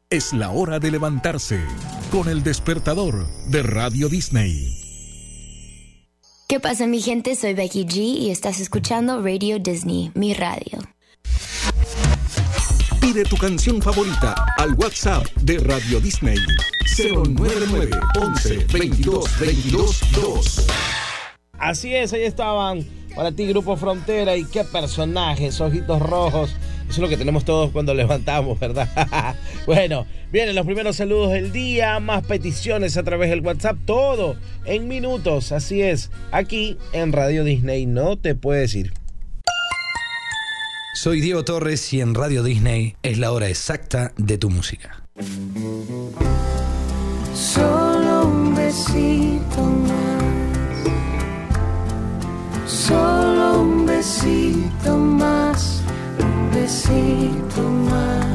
Es la hora de levantarse con el despertador de Radio Disney. ¿Qué pasa, mi gente? Soy Becky G y estás escuchando Radio Disney, mi radio. Pide tu canción favorita al WhatsApp de Radio Disney 099 11 22 22 2. Así es, ahí estaban para ti Grupo Frontera. Y qué personajes, ojitos rojos. Eso es lo que tenemos todos cuando levantamos, ¿verdad? Bueno, vienen los primeros saludos del día, más peticiones a través del WhatsApp, todo en minutos. Así es, aquí en Radio Disney, no te puedes ir. Soy Diego Torres y en Radio Disney es la hora exacta de tu música. Solo un besito más, solo un besito más, un besito más.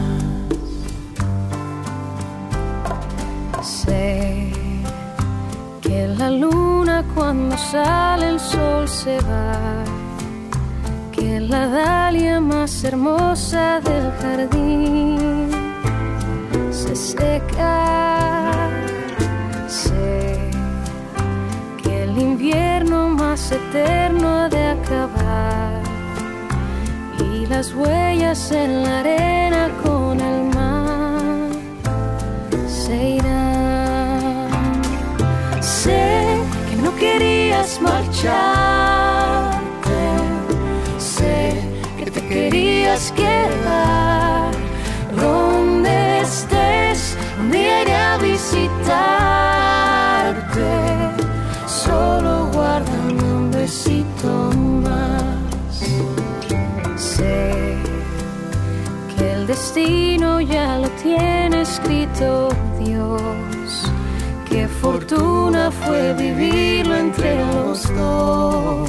Sé que la luna cuando sale el sol se va, que la dalia más hermosa del jardín se seca. Sé que el invierno más eterno ha de acabar y las huellas en la arena con el mar se irán. Sé que no querías marcharte, sé que te querías quedar. Donde estés, un día iré a visitarte. Solo guárdame un besito más. Sé que el destino ya lo tiene escrito Dios. Qué fortuna fue vivirlo entre los dos,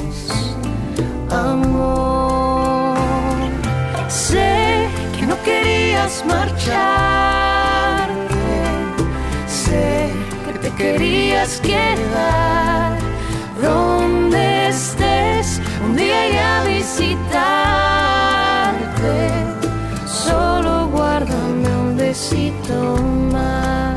amor. Sé que no querías marcharte, sé que te querías quedar. Donde estés, un día iré a visitarte. Solo guárdame un besito más.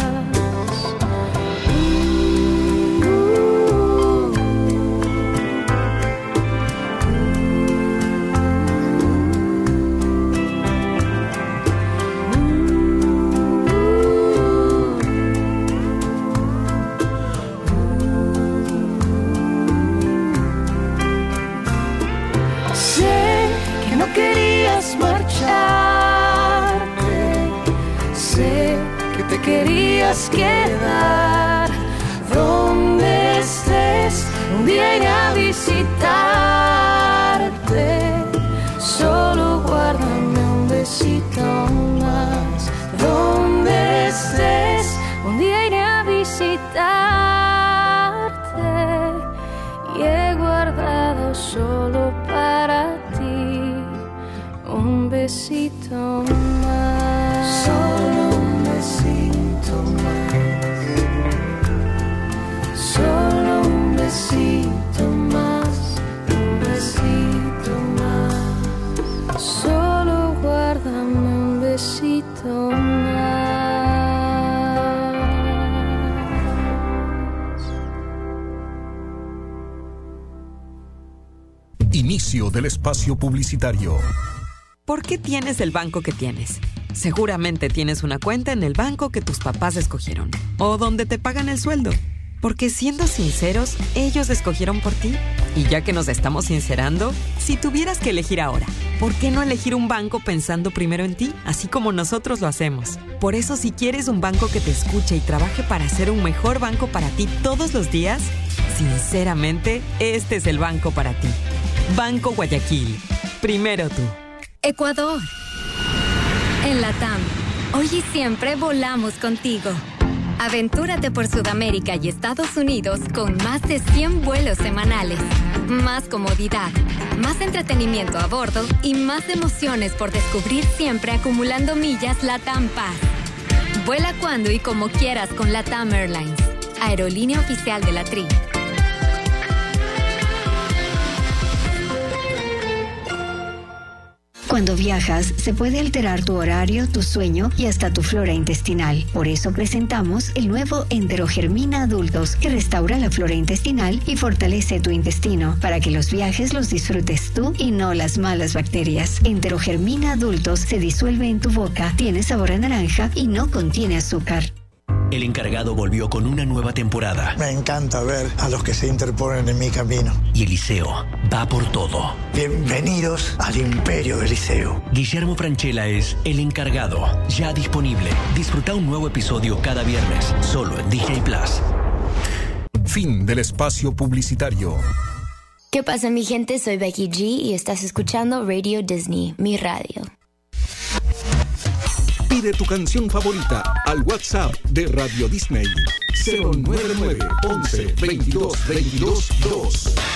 Sé que te querías quedar. Donde estés, un día iré a visitarte. Solo guárdame un besito más. Donde estés, un día iré a visitarte. Y he guardado solo para ti un besito más, solo un besito más, solo un besito más, un besito más, solo guárdame un besito más. Inicio del espacio publicitario. ¿Por qué tienes el banco que tienes? Seguramente tienes una cuenta en el banco que tus papás escogieron o donde te pagan el sueldo. Porque siendo sinceros, ellos escogieron por ti. Y ya que nos estamos sincerando, si tuvieras que elegir ahora, ¿por qué no elegir un banco pensando primero en ti, así como nosotros lo hacemos? Por eso, si quieres un banco que te escuche y trabaje para ser un mejor banco para ti todos los días, sinceramente, este es el banco para ti. Banco Guayaquil. Primero tú. Ecuador. En LATAM, hoy y siempre volamos contigo. Aventúrate por Sudamérica y Estados Unidos con más de 100 vuelos semanales. Más comodidad, más entretenimiento a bordo y más emociones por descubrir siempre acumulando millas LATAM Pass. Vuela cuando y como quieras con LATAM Airlines, aerolínea oficial de la TRI. Cuando viajas, se puede alterar tu horario, tu sueño y hasta tu flora intestinal. Por eso presentamos el nuevo Enterogermina Adultos, que restaura la flora intestinal y fortalece tu intestino, para que los viajes los disfrutes tú y no las malas bacterias. Enterogermina Adultos se disuelve en tu boca, tiene sabor a naranja y no contiene azúcar. El Encargado volvió con una nueva temporada. Me encanta ver a los que se interponen en mi camino. Y Eliseo va por todo. Bienvenidos al Imperio de Eliseo. Guillermo Francella es El Encargado, ya disponible. Disfruta un nuevo episodio cada viernes, solo en Disney Plus. Fin del espacio publicitario. ¿Qué pasa, mi gente? Soy Becky G y estás escuchando Radio Disney, mi radio. Pide tu canción favorita al WhatsApp de Radio Disney 099 11 22 22 2.